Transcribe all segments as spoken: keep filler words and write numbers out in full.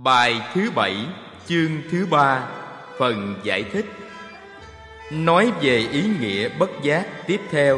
Bài thứ bảy, chương thứ ba, phần giải thích. Nói về ý nghĩa bất giác tiếp theo.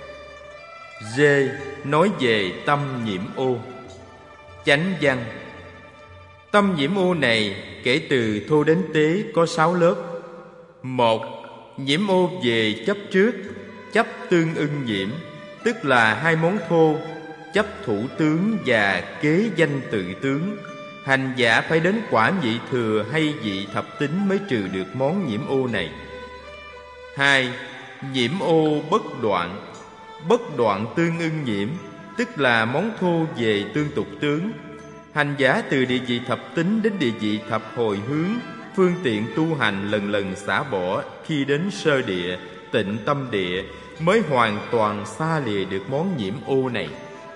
D. Nói về tâm nhiễm ô. Chánh văn. Tâm nhiễm ô này kể từ thô đến tế có sáu lớp. Một. Nhiễm ô về chấp trước, chấp tương ưng nhiễm, tức là hai món thô, chấp thủ tướng và kế danh tự tướng. Hành giả phải đến quả vị thừa hay vị thập tính mới trừ được món nhiễm ô này. Hai. Nhiễm ô bất đoạn. Bất đoạn tương ưng nhiễm, tức là món thô về tương tục tướng. Hành giả từ địa vị thập tính đến địa vị thập hồi hướng, phương tiện tu hành lần lần xả bỏ, khi đến sơ địa, tịnh tâm địa mới hoàn toàn xa lìa được món nhiễm ô này.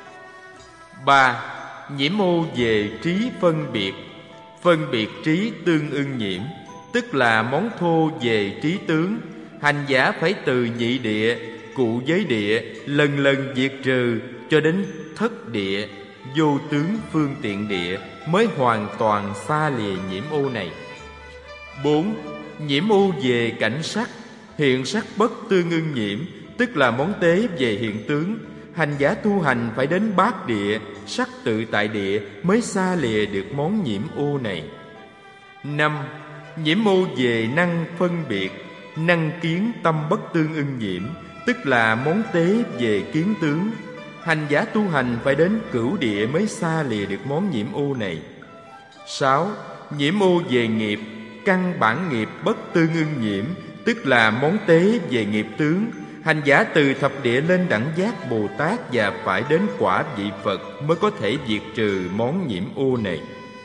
Ba. Nhiễm ô về trí phân biệt. Phân biệt trí tương ưng nhiễm, tức là món thô về trí tướng. Hành giả phải từ nhị địa, cụ giới địa lần lần diệt trừ cho đến thất địa, vô tướng phương tiện địa mới hoàn toàn xa lìa nhiễm ô này. Bốn. Nhiễm ô về cảnh sắc. Hiện sắc bất tương ưng nhiễm, tức là món tế về hiện tướng. Hành giả tu hành phải đến bát địa, sắc tự tại địa mới xa lìa được món nhiễm ô này. Năm. Nhiễm ô về năng phân biệt. Năng kiến tâm bất tương ưng nhiễm, tức là món tế về kiến tướng. Hành giả tu hành phải đến cửu địa mới xa lìa được món nhiễm ô này. Sáu. Nhiễm ô về nghiệp. Căn bản nghiệp bất tương ưng nhiễm, tức là món tế về nghiệp tướng. Hành giả từ thập địa lên đẳng giác Bồ Tát và phải đến quả vị Phật mới có thể diệt trừ món nhiễm ô này.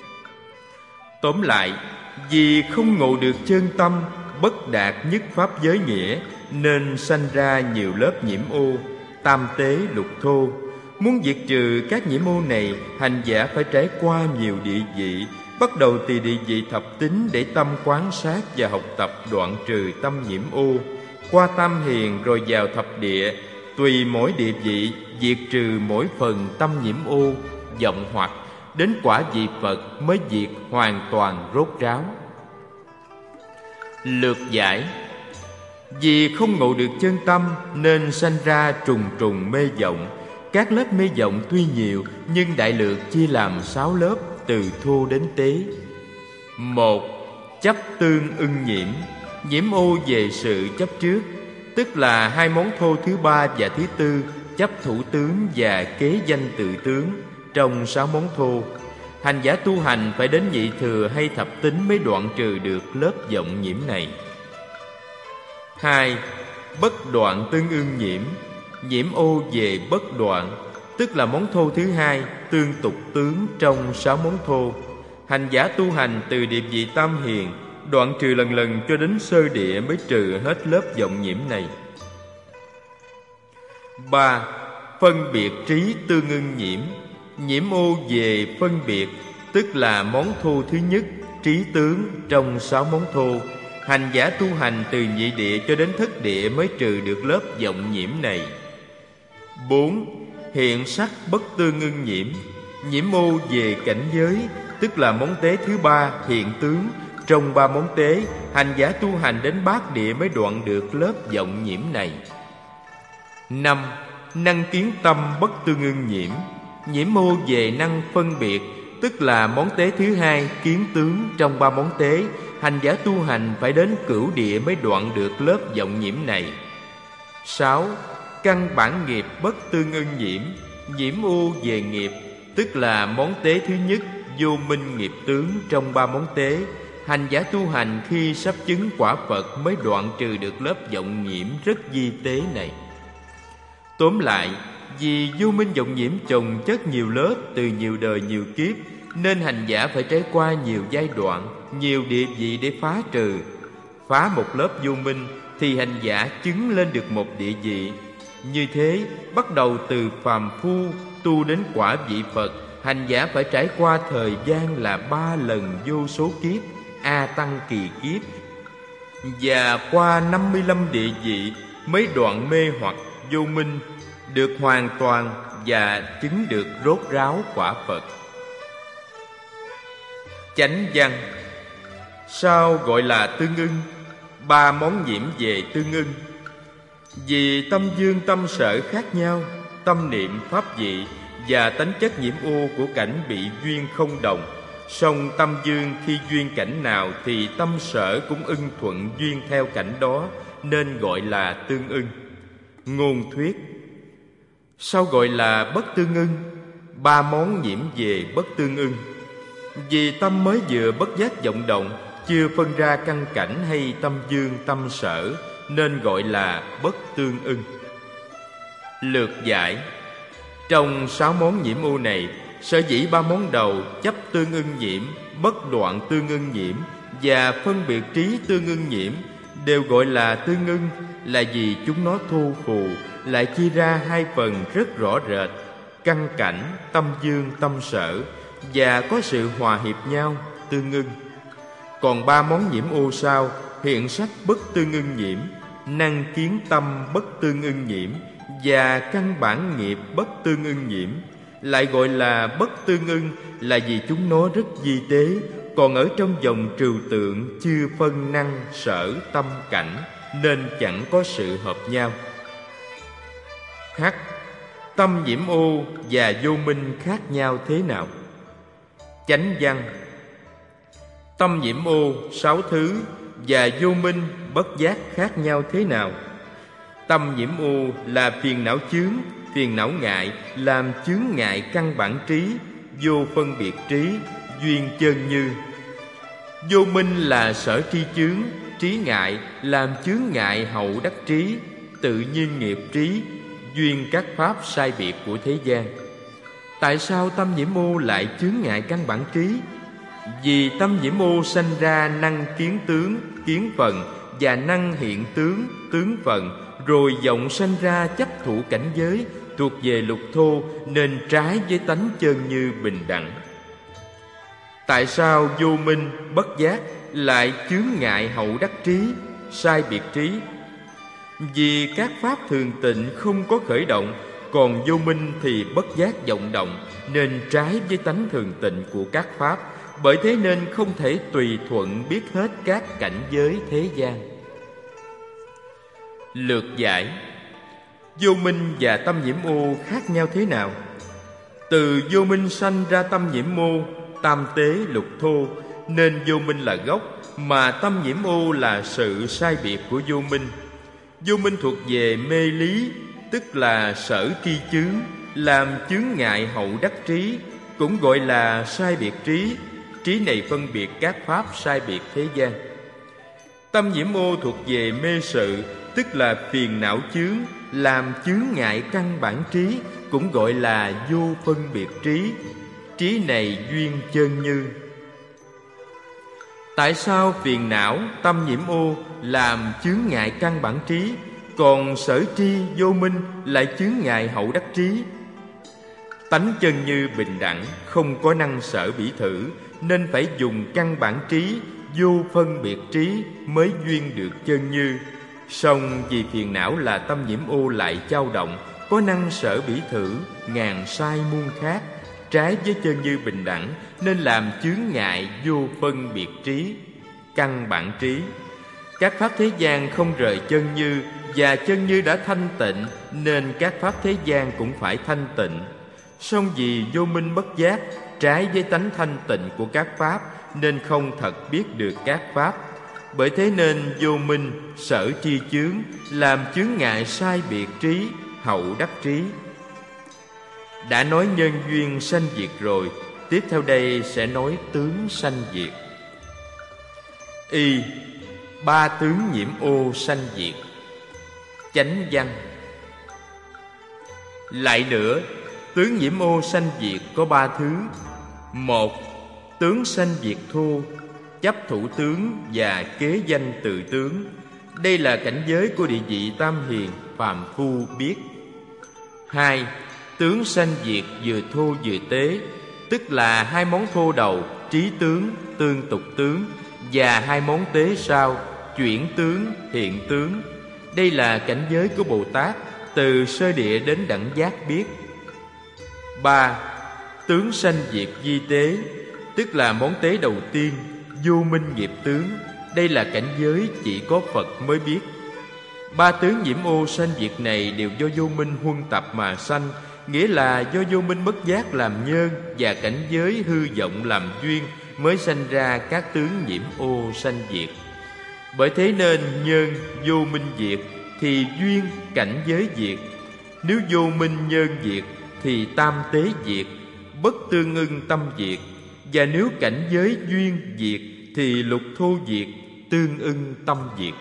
Tóm lại, vì không ngộ được chân tâm, bất đạt nhất pháp giới nghĩa, nên sanh ra nhiều lớp nhiễm ô, tam tế lục thô. Muốn diệt trừ các nhiễm ô này, hành giả phải trải qua nhiều địa vị, bắt đầu từ địa vị thập tính để tâm quán sát và học tập đoạn trừ tâm nhiễm ô, qua tam hiền rồi vào thập địa, tùy mỗi địa vị diệt trừ mỗi phần tâm nhiễm ô, vọng hoặc, đến quả vị Phật mới diệt hoàn toàn rốt ráo. Lược giải. Vì không ngộ được chân tâm nên sanh ra trùng trùng mê vọng. Các lớp mê vọng tuy nhiều, nhưng đại lược chia làm sáu lớp từ thô đến tế. Một. Chấp tương ưng nhiễm. Nhiễm ô về sự chấp trước, tức là hai món thô thứ ba và thứ tư, chấp thủ tướng và kế danh tự tướng trong sáu món thô. Hành giả tu hành phải đến nhị thừa hay thập tính mới đoạn trừ được lớp vọng nhiễm này. Hai. Bất đoạn tương ưng nhiễm. Nhiễm ô về bất đoạn, tức là món thô thứ hai, tương tục tướng trong sáu món thô. Hành giả tu hành từ địa vị tam hiền, đoạn trừ lần lần cho đến sơ địa mới trừ hết lớp vọng nhiễm này. Ba. Phân biệt trí tương ưng nhiễm. Nhiễm ô về phân biệt, tức là món thô thứ nhất, trí tướng trong sáu món thô. Hành giả tu hành từ nhị địa cho đến thất địa mới trừ được lớp vọng nhiễm này. Bốn. Hiện sắc bất tương ưng nhiễm. Nhiễm ô về cảnh giới, tức là món tế thứ ba, hiện tướng trong ba món tế. Hành giả tu hành đến bát địa mới đoạn được lớp vọng nhiễm này. Năm. Năng kiến tâm bất tương ưng nhiễm. Nhiễm ô về năng phân biệt, tức là món tế thứ hai, kiến tướng trong ba món tế. Hành giả tu hành phải đến cửu địa mới đoạn được lớp vọng nhiễm này. Sáu. Căn bản nghiệp bất tương ưng nhiễm. Nhiễm ô về nghiệp, tức là món tế thứ nhất, vô minh nghiệp tướng trong ba món tế. Hành giả tu hành khi sắp chứng quả Phật mới đoạn trừ được lớp vọng nhiễm rất vi tế này. Tóm lại, vì vô minh vọng nhiễm chồng chất nhiều lớp từ nhiều đời nhiều kiếp, nên hành giả phải trải qua nhiều giai đoạn, nhiều địa vị để phá trừ. Phá một lớp vô minh thì hành giả chứng lên được một địa vị. Như thế, bắt đầu từ phàm phu tu đến quả vị Phật, hành giả phải trải qua thời gian là ba lần vô số kiếp, A Tăng kỳ kiếp, và qua năm mươi lăm địa vị mới đoạn mê hoặc vô minh, được hoàn toàn và chứng được rốt ráo quả Phật. Chánh văn. Sao gọi là tương ưng? Ba món nhiễm về tương ưng. Vì tâm dương tâm sở khác nhau, tâm niệm pháp vị và tánh chất nhiễm ô của cảnh bị duyên không đồng. Song tâm dương khi duyên cảnh nào thì tâm sở cũng ưng thuận duyên theo cảnh đó, nên gọi là tương ưng. Ngôn thuyết. Sao gọi là bất tương ưng? Ba món nhiễm về bất tương ưng. Vì tâm mới vừa bất giác vọng động, chưa phân ra căn cảnh hay tâm dương tâm sở, nên gọi là bất tương ưng. Lược giải. Trong sáu món nhiễm ô này, sở dĩ ba món đầu chấp tương ưng nhiễm, bất đoạn tương ưng nhiễm và phân biệt trí tương ưng nhiễm đều gọi là tương ưng, là vì chúng nó thu phù lại chia ra hai phần rất rõ rệt: căn cảnh, tâm dương, tâm sở, và có sự hòa hiệp nhau, tương ưng. Còn ba món nhiễm ô sau hiện sắc bất tương ưng nhiễm, năng kiến tâm bất tương ưng nhiễm và căn bản nghiệp bất tương ưng nhiễm, lại gọi là bất tương ưng, là vì chúng nó rất vi tế, còn ở trong vòng trừu tượng chưa phân năng sở tâm cảnh, nên chẳng có sự hợp nhau. H. Tâm nhiễm ô và vô minh khác nhau thế nào? Chánh văn. Tâm nhiễm ô sáu thứ và vô minh bất giác khác nhau thế nào? Tâm nhiễm ô là phiền não chướng, phiền não ngại làm chướng ngại căn bản trí, vô phân biệt trí, duyên chân như. Vô minh là sở tri chướng, trí ngại làm chướng ngại hậu đắc trí, tự nhiên nghiệp trí, duyên các pháp sai biệt của thế gian. Tại sao tâm nhiễm ô lại chướng ngại căn bản trí? Vì tâm nhiễm ô sanh ra năng kiến tướng, kiến phần, và năng hiện tướng, tướng phần, rồi vọng sanh ra chấp thủ cảnh giới thuộc về lục thô, nên trái với tánh chân như bình đẳng. Tại sao vô minh bất giác lại chướng ngại hậu đắc trí, sai biệt trí? Vì các pháp thường tịnh không có khởi động, còn vô minh thì bất giác vọng động, nên trái với tánh thường tịnh của các pháp. Bởi thế nên không thể tùy thuận biết hết các cảnh giới thế gian. Lược giải. Vô minh và tâm nhiễm ô khác nhau thế nào? Từ vô minh sanh ra tâm nhiễm ô, tam tế lục thô, nên vô minh là gốc, mà tâm nhiễm ô là sự sai biệt của vô minh. Vô minh thuộc về mê lý, tức là sở tri chướng, làm chướng ngại hậu đắc trí, cũng gọi là sai biệt trí. Trí này phân biệt các pháp sai biệt thế gian. Tâm nhiễm ô thuộc về mê sự, tức là phiền não chướng, làm chướng ngại căn bản trí, cũng gọi là vô phân biệt trí. Trí này duyên chân như. Tại sao phiền não, tâm nhiễm ô làm chướng ngại căn bản trí, còn sở tri vô minh lại chướng ngại hậu đắc trí? Tánh chân như bình đẳng, không có năng sở bỉ thử, nên phải dùng căn bản trí, vô phân biệt trí mới duyên được chân như. Song vì phiền não là tâm nhiễm ô lại dao động, có năng sở bỉ thử, ngàn sai muôn khác, trái với chân như bình đẳng, nên làm chướng ngại vô phân biệt trí, căn bản trí. Các pháp thế gian không rời chân như, và chân như đã thanh tịnh, nên các pháp thế gian cũng phải thanh tịnh. Song vì vô minh bất giác, trái với tánh thanh tịnh của các pháp, nên không thật biết được các pháp. Bởi thế nên vô minh, sở tri chướng, làm chướng ngại sai biệt trí, hậu đắc trí. Đã nói nhân duyên sanh diệt rồi, tiếp theo đây sẽ nói tướng sanh diệt. Y. Ba tướng nhiễm ô sanh diệt. Chánh văn. Lại nữa, tướng nhiễm ô sanh diệt có ba thứ. Một, tướng sanh diệt thô, chấp thủ tướng và kế danh tự tướng. Đây là cảnh giới của địa vị tam hiền, phàm phu biết. Hai, tướng sanh diệt vừa thô vừa tế, tức là hai món thô đầu, trí tướng, tương tục tướng, và hai món tế sau, chuyển tướng, hiện tướng. Đây là cảnh giới của Bồ Tát, từ sơ địa đến đẳng giác biết. Ba, tướng sanh diệt vi tế, tức là món tế đầu tiên, vô minh nghiệp tướng. Đây là cảnh giới chỉ có Phật mới biết. Ba tướng nhiễm ô sanh diệt này đều do vô minh huân tập mà sanh, nghĩa là do vô minh bất giác làm nhân và cảnh giới hư vọng làm duyên mới sanh ra các tướng nhiễm ô sanh diệt. Bởi thế nên nhân vô minh diệt thì duyên cảnh giới diệt. Nếu vô minh nhân diệt thì tam tế diệt, bất tương ưng tâm diệt. Và nếu cảnh giới duyên diệt thì lục thô diệt, tương ưng tâm diệt.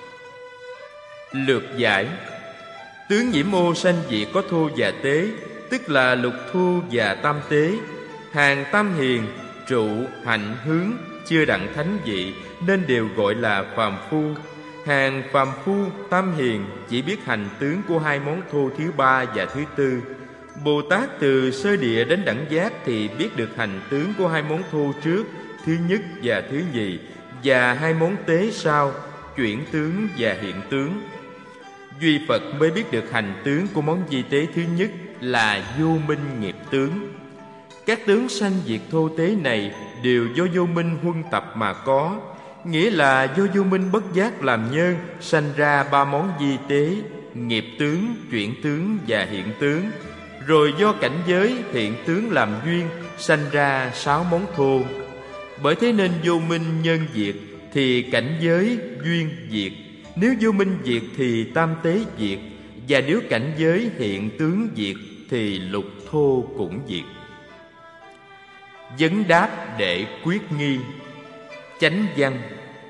Lược giải: tướng nhiễm ô sanh diệt có thô và tế, tức là lục thô và tam tế. Hàng tam hiền, trụ, hạnh, hướng chưa đặng thánh vị nên đều gọi là phàm phu. Hàng phàm phu, tam hiền chỉ biết hành tướng của hai món thô thứ ba và thứ tư. Bồ Tát từ sơ địa đến đẳng giác thì biết được hành tướng của hai món thô trước, thứ nhất và thứ nhì, và hai món tế sau, chuyển tướng và hiện tướng. Duy Phật mới biết được hành tướng của món di tế thứ nhất là vô minh nghiệp tướng. Các tướng sanh diệt thô tế này đều do vô minh huân tập mà có, nghĩa là do vô minh bất giác làm nhân sanh ra ba món di tế, nghiệp tướng, chuyển tướng và hiện tướng. Rồi do cảnh giới hiện tướng làm duyên sanh ra sáu món thô. Bởi thế nên vô minh nhân diệt thì cảnh giới duyên diệt. Nếu vô minh diệt thì tam tế diệt. Và nếu cảnh giới hiện tướng diệt thì lục thô cũng diệt. Vấn đáp để quyết nghi. Chánh văn: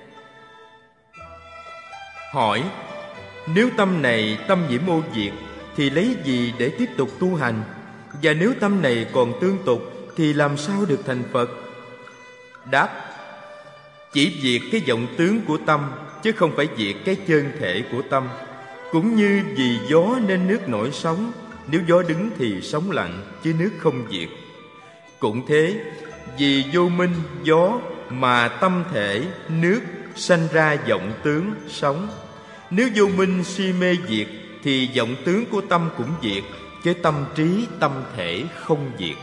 hỏi: nếu tâm này tâm nhiễm ô diệt thì lấy gì để tiếp tục tu hành? Và nếu tâm này còn tương tục thì làm sao được thành Phật? Đáp: chỉ diệt cái vọng tướng của tâm, chứ không phải diệt cái chân thể của tâm. Cũng như vì gió nên nước nổi sóng, nếu gió đứng thì sóng lặng, chứ nước không diệt. Cũng thế, vì vô minh gió mà tâm thể nước sanh ra vọng tướng sóng. Nếu vô minh si mê diệt thì vọng tướng của tâm cũng diệt, chứ tâm trí tâm thể không diệt.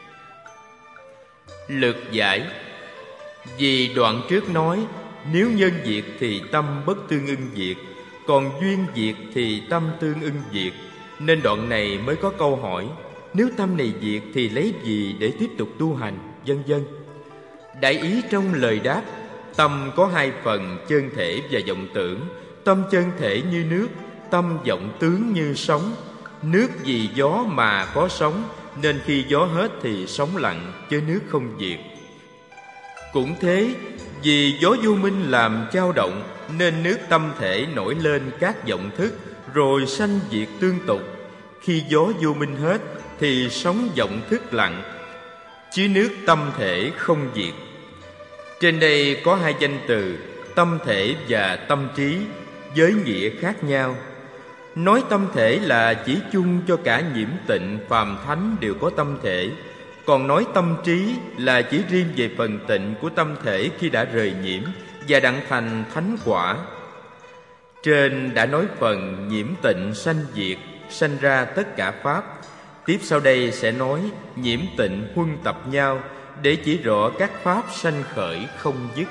Lược giải: vì đoạn trước nói nếu nhân diệt thì tâm bất tương ưng diệt, còn duyên diệt thì tâm tương ưng diệt, nên đoạn này mới có câu hỏi: nếu tâm này diệt thì lấy gì để tiếp tục tu hành, vân vân. Đại ý trong lời đáp: tâm có hai phần, chân thể và vọng tưởng. Tâm chân thể như nước, tâm vọng tướng như sóng. Nước vì gió mà có sóng, nên khi gió hết thì sóng lặng, chứ nước không diệt. Cũng thế, vì gió vô minh làm dao động, nên nước tâm thể nổi lên các vọng thức, rồi sanh diệt tương tục. Khi gió vô minh hết thì sóng vọng thức lặng, chứ nước tâm thể không diệt. Trên đây có hai danh từ tâm thể và tâm trí với nghĩa khác nhau. Nói tâm thể là chỉ chung cho cả nhiễm tịnh, phàm thánh đều có tâm thể. Còn nói tâm trí là chỉ riêng về phần tịnh của tâm thể khi đã rời nhiễm và đặng thành thánh quả. Trên đã nói phần nhiễm tịnh sanh diệt, sanh ra tất cả pháp. Tiếp sau đây sẽ nói nhiễm tịnh huân tập nhau, để chỉ rõ các pháp sanh khởi không dứt.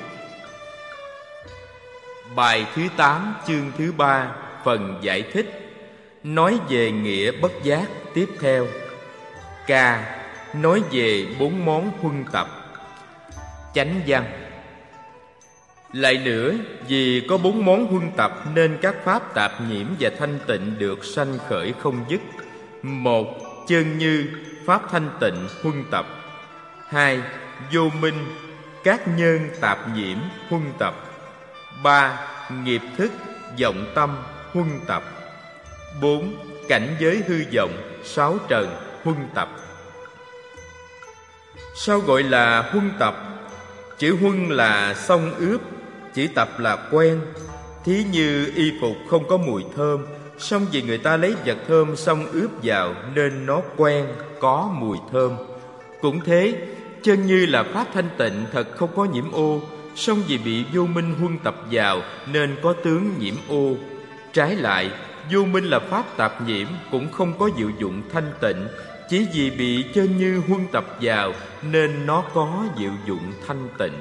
Bài thứ tám, chương thứ ba, phần giải thích, nói về nghĩa bất giác tiếp theo. K. Nói về bốn món huân tập. Chánh văn: lại nữa, vì có bốn món huân tập nên các pháp tạp nhiễm và thanh tịnh được sanh khởi không dứt. Một, chân như, pháp thanh tịnh huân tập. Hai, vô minh, các nhân tạp nhiễm huân tập. Ba, nghiệp thức, vọng tâm huân tập. Bốn, cảnh giới hư vọng, sáu trần huân tập. Sao gọi là huân tập? Chữ huân là xông ướp, chữ tập là quen. Thí như y phục không có mùi thơm, xong vì người ta lấy vật thơm xông ướp vào nên nó quen, có mùi thơm. Cũng thế, chân như là pháp thanh tịnh thật không có nhiễm ô, song vì bị vô minh huân tập vào nên có tướng nhiễm ô. Trái lại, vô minh là pháp tạp nhiễm cũng không có diệu dụng thanh tịnh, chỉ vì bị chơn như huân tập vào nên nó có diệu dụng thanh tịnh.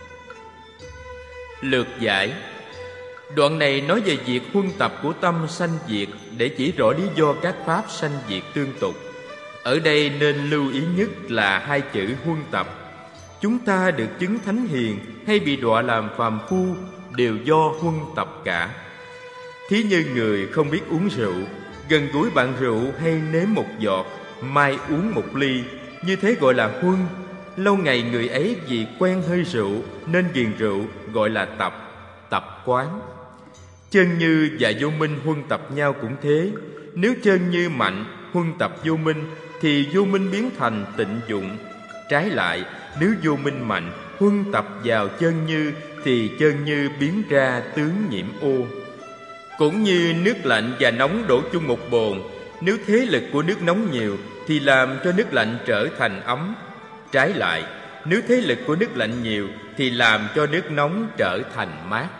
Lược giải. Đoạn này nói về việc huân tập của tâm sanh diệt để chỉ rõ lý do các pháp sanh diệt tương tục. Ở đây nên lưu ý nhất là hai chữ huân tập. Chúng ta được chứng thánh hiền hay bị đọa làm phàm phu đều do huân tập cả. Thí như người không biết uống rượu, gần gũi bạn rượu hay nếm một giọt, mai uống một ly, như thế gọi là huân. Lâu ngày người ấy vì quen hơi rượu nên ghiền rượu, gọi là tập, tập quán. Chân như và vô minh huân tập nhau cũng thế. Nếu chân như mạnh, huân tập vô minh, thì vô minh biến thành tịnh dụng. Trái lại, nếu vô minh mạnh, huân tập vào chân như, thì chân như biến ra tướng nhiễm ô. Cũng như nước lạnh và nóng đổ chung một bồn, nếu thế lực của nước nóng nhiều thì làm cho nước lạnh trở thành ấm. Trái lại, nếu thế lực của nước lạnh nhiều thì làm cho nước nóng trở thành mát.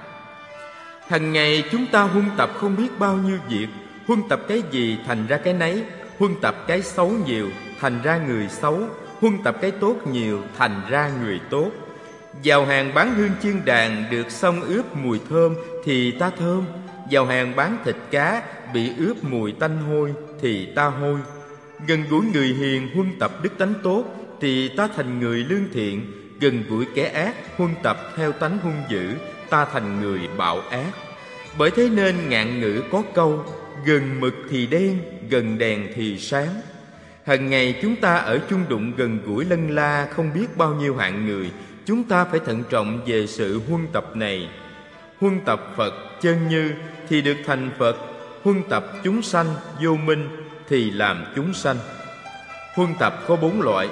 Hằng ngày chúng ta huân tập không biết bao nhiêu việc. Huân tập cái gì thành ra cái nấy. Huân tập cái xấu nhiều thành ra người xấu. Huân tập cái tốt nhiều thành ra người tốt. Vào hàng bán hương chiên đàn được xông ướp mùi thơm thì ta thơm. Vào hàng bán thịt cá bị ướp mùi tanh hôi thì ta hôi. Gần gũi người hiền huân tập đức tánh tốt thì ta thành người lương thiện. Gần gũi kẻ ác huân tập theo tánh hung dữ, ta thành người bạo ác. Bởi thế nên ngạn ngữ có câu: gần mực thì đen, gần đèn thì sáng. Hằng ngày chúng ta ở chung đụng gần gũi lân la không biết bao nhiêu hạng người. Chúng ta phải thận trọng về sự huân tập này. Huân tập Phật chân như thì được thành Phật. Huân tập chúng sanh vô minh thì làm chúng sanh. Huân tập có bốn loại.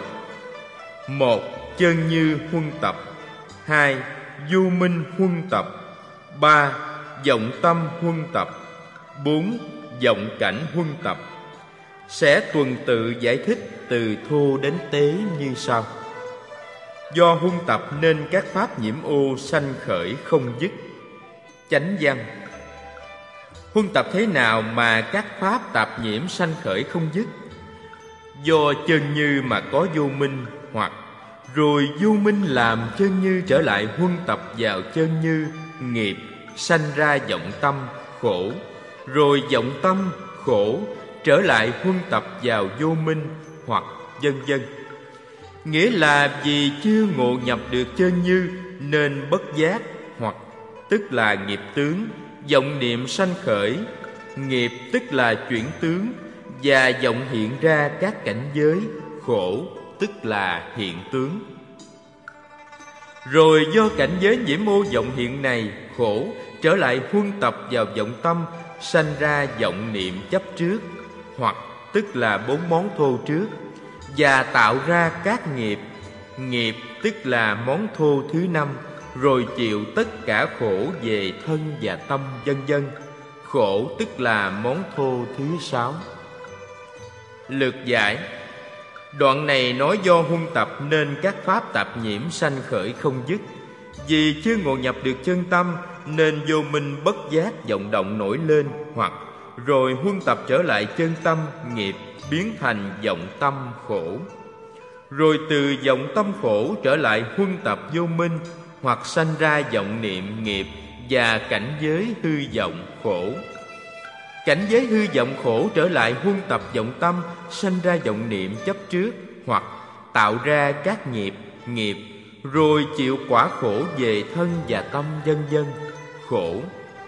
Một, chân như huân tập. Hai, vô minh huân tập. Ba, vọng tâm huân tập. Bốn, vọng cảnh huân tập. Sẽ tuần tự giải thích từ thô đến tế như sau. Do huân tập nên các pháp nhiễm ô sanh khởi không dứt. Chánh văn. Huân tập thế nào mà các pháp tạp nhiễm sanh khởi không dứt? Do chân như mà có vô minh, hoặc rồi vô minh làm chân như trở lại huân tập vào chân như, nghiệp sanh ra vọng tâm, khổ. Rồi vọng tâm, khổ trở lại huân tập vào vô minh, hoặc vân vân. Nghĩa là vì chưa ngộ nhập được chân như nên bất giác, hoặc tức là nghiệp tướng, vọng niệm sanh khởi. Nghiệp tức là chuyển tướng, và vọng hiện ra các cảnh giới. Khổ tức là hiện tướng. Rồi do cảnh giới nhiễm ô vọng hiện này, khổ trở lại huân tập vào vọng tâm, sanh ra vọng niệm chấp trước, hoặc tức là bốn món thô trước, và tạo ra các nghiệp. Nghiệp tức là món thô thứ năm, rồi chịu tất cả khổ về thân và tâm, vân vân. Khổ tức là món thô thứ sáu. Lược giải. Đoạn này nói do huân tập nên các pháp tạp nhiễm sanh khởi không dứt. Vì chưa ngộ nhập được chân tâm nên vô minh bất giác vọng động nổi lên, hoặc rồi huân tập trở lại chân tâm, nghiệp biến thành vọng tâm khổ. Rồi từ vọng tâm khổ trở lại huân tập vô minh, hoặc sanh ra vọng niệm nghiệp và cảnh giới hư vọng khổ. Cảnh giới hư vọng khổ trở lại huân tập vọng tâm, sanh ra vọng niệm chấp trước, hoặc tạo ra các nghiệp, nghiệp rồi chịu quả khổ về thân và tâm, vân vân. Khổ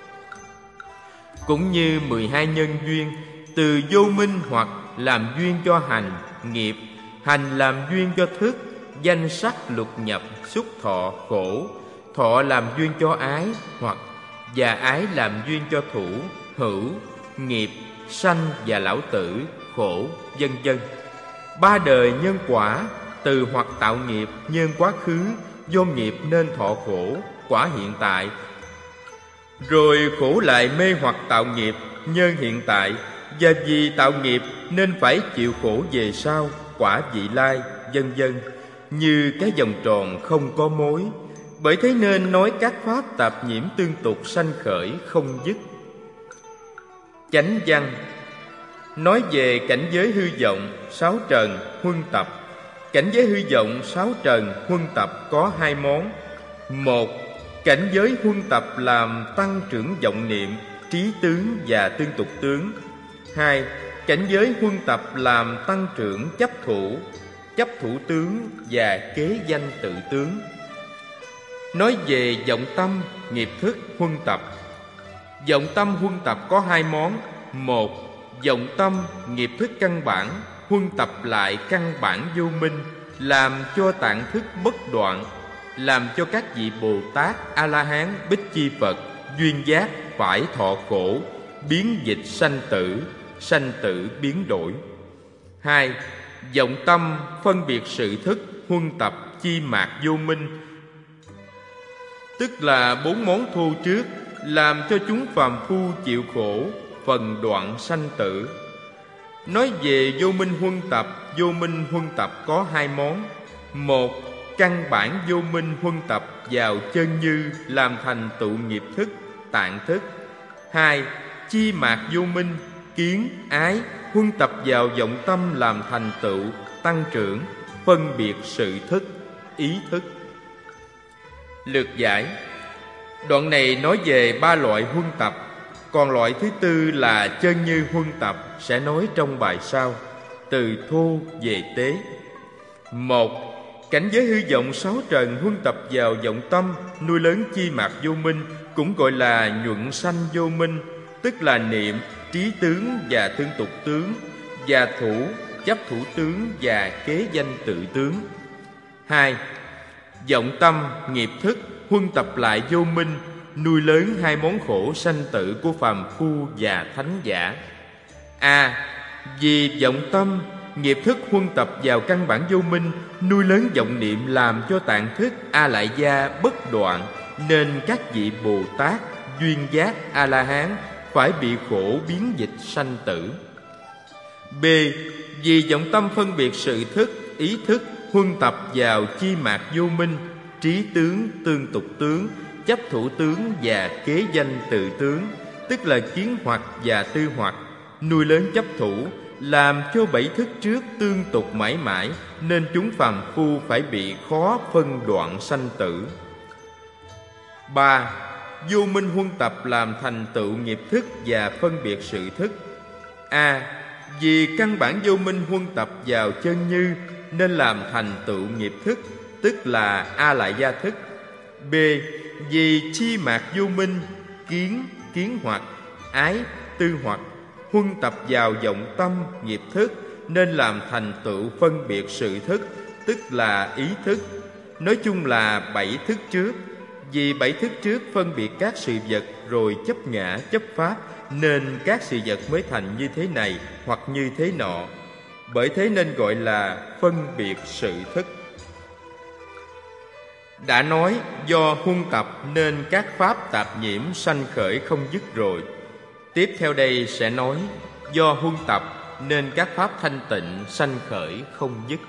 cũng như mười hai nhân duyên, từ vô minh hoặc làm duyên cho hành, nghiệp, hành làm duyên cho thức, danh sắc lục nhập, xúc thọ, khổ, thọ làm duyên cho ái, hoặc và ái làm duyên cho thủ, hữu, nghiệp, sanh và lão tử, khổ, vân vân. Ba đời nhân quả, từ hoặc tạo nghiệp, nhân quá khứ, do nghiệp nên thọ khổ, quả hiện tại. Rồi khổ lại mê hoặc tạo nghiệp, nhân hiện tại, và vì tạo nghiệp nên phải chịu khổ về sau, quả vị lai, vân vân, như cái vòng tròn không có mối. Bởi thế nên nói các pháp tạp nhiễm tương tục sanh khởi không dứt. Chánh văn. nói về cảnh giới hư vọng sáu trần huân tập. Cảnh giới hư vọng sáu trần huân tập có hai món. Một, cảnh giới huân tập làm tăng trưởng vọng niệm, trí tướng và tương tục tướng. Hai, cảnh giới huân tập làm tăng trưởng chấp thủ, chấp thủ tướng và kế danh tự tướng. Nói về vọng tâm, nghiệp thức, huân tập. Vọng tâm huân tập có hai món. Một, vọng tâm, nghiệp thức căn bản, huân tập lại căn bản vô minh, làm cho tạng thức bất đoạn, làm cho các vị Bồ Tát, A-la-hán, Bích Chi Phật, duyên giác phải thọ khổ, biến dịch sanh tử, sanh tử biến đổi. Hai, vọng tâm phân biệt sự thức, huân tập chi mạc vô minh, tức là bốn món thô trước, làm cho chúng phàm phu chịu khổ, phần đoạn sanh tử. Nói về vô minh huân tập, vô minh huân tập có hai món. Một, căn bản vô minh huân tập vào chân như, làm thành tụ nghiệp thức, tạng thức. Hai, chi mạc vô minh, kiến, ái, huân tập vào vọng tâm, làm thành tựu, tăng trưởng, phân biệt sự thức, ý thức. Lược giải. Đoạn này nói về ba loại huân tập, còn loại thứ tư là chân như huân tập sẽ nói trong bài sau, từ thô về tế. Một, cảnh giới hư vọng sáu trần huân tập vào vọng tâm, nuôi lớn chi mạc vô minh, cũng gọi là nhuận sanh vô minh, tức là niệm, trí tướng và tương tục tướng, và thủ, chấp thủ tướng và kế danh tự tướng. Hai, vọng tâm, nghiệp thức, huân tập lại vô minh, nuôi lớn hai món khổ sanh tử của phàm phu và thánh giả. A. Vì vọng tâm, nghiệp thức huân tập vào căn bản vô minh, nuôi lớn vọng niệm, làm cho tạng thức A Lại Gia bất đoạn, nên các vị Bồ Tát, duyên giác, A-la-hán phải bị khổ biến dịch sanh tử. B. Vì vọng tâm phân biệt sự thức, ý thức, huân tập vào chi mạc vô minh, trí tướng, tương tục tướng, chấp thủ tướng và kế danh tự tướng, tức là kiến hoặc và tư hoặc, nuôi lớn chấp thủ, làm cho bảy thức trước tương tục mãi mãi, nên chúng phàm phu phải bị khó phân đoạn sanh tử. Ba. Vô minh huân tập làm thành tựu nghiệp thức và phân biệt sự thức. A. Vì căn bản vô minh huân tập vào chân như, nên làm thành tựu nghiệp thức, tức là A Lại Gia thức. B. Vì chi mạc vô minh, kiến, kiến hoặc, ái, tư hoặc, huân tập vào vọng tâm, nghiệp thức, nên làm thành tựu phân biệt sự thức, tức là ý thức. Nói chung là bảy thức trước. Vì bảy thức trước phân biệt các sự vật rồi chấp ngã, chấp pháp, nên các sự vật mới thành như thế này hoặc như thế nọ. Bởi thế nên gọi là phân biệt sự thức. Đã nói do huân tập nên các pháp tạp nhiễm sanh khởi không dứt rồi. Tiếp theo đây sẽ nói do huân tập nên các pháp thanh tịnh sanh khởi không dứt.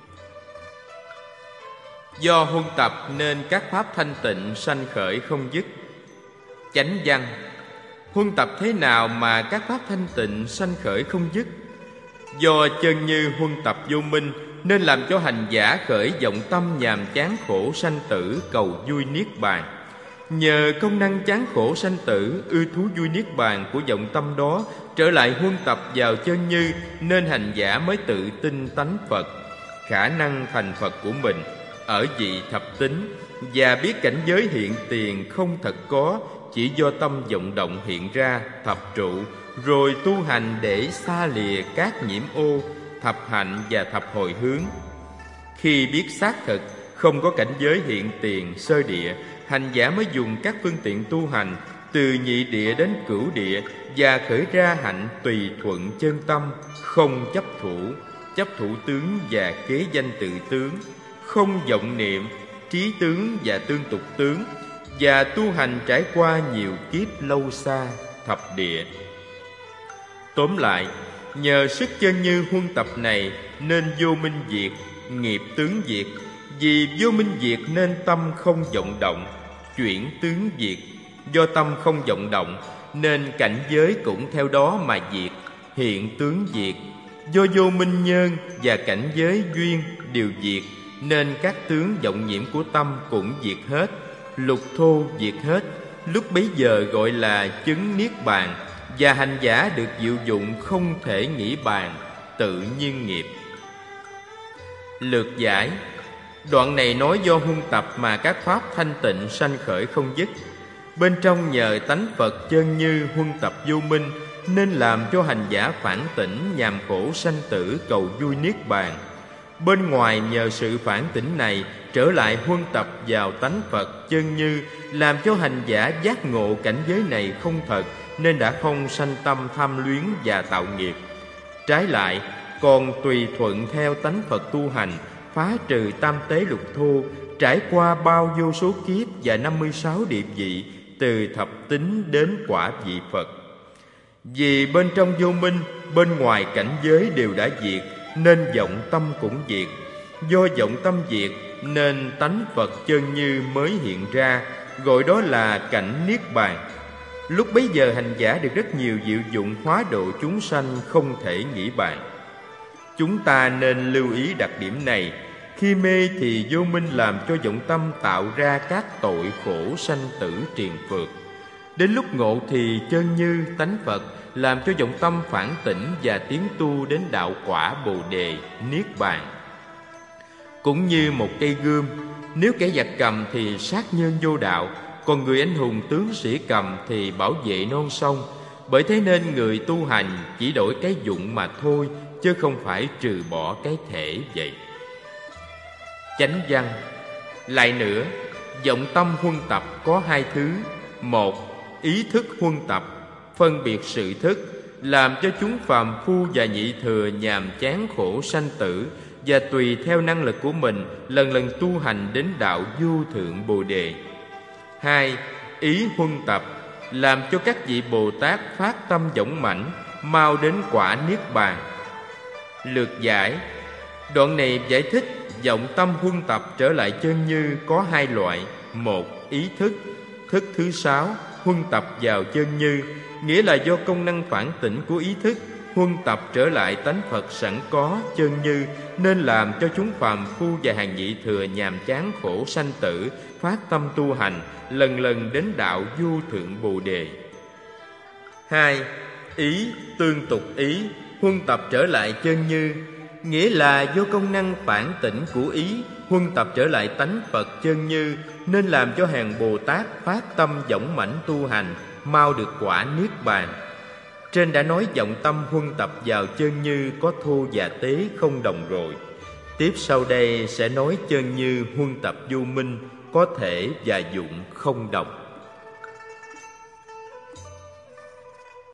Do huân tập nên các pháp thanh tịnh sanh khởi không dứt. Chánh văn. Huân tập thế nào mà các pháp thanh tịnh sanh khởi không dứt? Do chân như huân tập vô minh, nên làm cho hành giả khởi vọng tâm nhàm chán khổ sanh tử, cầu vui niết bàn. Nhờ công năng chán khổ sanh tử, ưa thú vui niết bàn của vọng tâm đó trở lại huân tập vào chân như, nên hành giả mới tự tin tánh Phật, khả năng thành Phật của mình ở vị thập tính, và biết cảnh giới hiện tiền không thật có, chỉ do tâm vọng động hiện ra thập trụ, rồi tu hành để xa lìa các nhiễm ô, thập hạnh và thập hồi hướng. Khi biết xác thực không có cảnh giới hiện tiền sơ địa, hành giả mới dùng các phương tiện tu hành từ nhị địa đến cửu địa, và khởi ra hạnh tùy thuận chân tâm, không chấp thủ, chấp thủ tướng và kế danh tự tướng, không vọng niệm, trí tướng và tương tục tướng, và tu hành trải qua nhiều kiếp lâu xa, thập địa. Tóm lại, nhờ sức chân như huân tập này nên vô minh diệt, nghiệp tướng diệt. Vì vô minh diệt nên tâm không vọng động, chuyển tướng diệt. Do tâm không vọng động nên cảnh giới cũng theo đó mà diệt. hiện tướng diệt. Do vô minh nhân và cảnh giới duyên đều diệt, nên các tướng vọng nhiễm của tâm cũng diệt hết, lục thô diệt hết. Lúc bấy giờ gọi là chứng niết bàn, và hành giả được diệu dụng không thể nghĩ bàn, tự nhiên nghiệp. Lược giải. Đoạn này nói do huân tập mà các pháp thanh tịnh sanh khởi không dứt. Bên trong nhờ tánh Phật chân như huân tập vô minh, nên làm cho hành giả phản tỉnh nhàm khổ sanh tử cầu vui niết bàn. Bên ngoài nhờ sự phản tỉnh này trở lại huân tập vào tánh Phật chân như, làm cho hành giả giác ngộ cảnh giới này không thật, nên đã không sanh tâm tham luyến và tạo nghiệp. Trái lại, còn tùy thuận theo tánh Phật tu hành, phá trừ tam tế lục thô, trải qua bao vô số kiếp và năm mươi sáu địa vị, từ thập tính đến quả vị Phật. Vì bên trong vô minh, bên ngoài cảnh giới đều đã diệt, nên vọng tâm cũng diệt. Do vọng tâm diệt, nên tánh Phật chân như mới hiện ra, gọi đó là cảnh niết bàn. Lúc bấy giờ hành giả được rất nhiều diệu dụng hóa độ chúng sanh không thể nghĩ bàn. Chúng ta nên lưu ý đặc điểm này. Khi mê thì vô minh làm cho vọng tâm tạo ra các tội khổ sanh tử triền phượt. Đến lúc ngộ thì chân như tánh Phật làm cho vọng tâm phản tỉnh và tiến tu đến đạo quả Bồ Đề, Niết Bàn. Cũng như một cây gươm, nếu kẻ giặc cầm thì sát nhân vô đạo, còn người anh hùng tướng sĩ cầm thì bảo vệ non sông. Bởi thế nên người tu hành chỉ đổi cái dụng mà thôi, chứ không phải trừ bỏ cái thể vậy. Chánh văn. Lại nữa, vọng tâm huân tập có hai thứ. Một, ý thức huân tập, phân biệt sự thức, làm cho chúng phàm phu và nhị thừa nhàm chán khổ sanh tử, và tùy theo năng lực của mình lần lần tu hành đến đạo vô thượng Bồ Đề. Hai, ý huân tập, làm cho các vị Bồ Tát phát tâm dũng mãnh, mau đến quả Niết Bàn. Lược giải. Đoạn này giải thích vọng tâm huân tập trở lại chân như có hai loại. Một, ý thức. Thức thứ sáu, huân tập vào chân như, nghĩa là do công năng phản tỉnh của ý thức huân tập trở lại tánh Phật sẵn có chân như, nên làm cho chúng phàm phu và hàng nhị thừa nhàm chán khổ sanh tử, phát tâm tu hành, lần lần đến đạo vô thượng Bồ Đề. Hai, ý tương tục ý, huân tập trở lại chân như, nghĩa là do công năng phản tỉnh của ý huân tập trở lại tánh Phật chân như, nên làm cho hàng Bồ Tát phát tâm dũng mãnh tu hành, mau được quả Niết Bàn. Trên đã nói vọng tâm huân tập vào chân như có thô và tế không đồng rồi. Tiếp sau đây sẽ nói chân như huân tập vô minh có thể và dụng không đồng.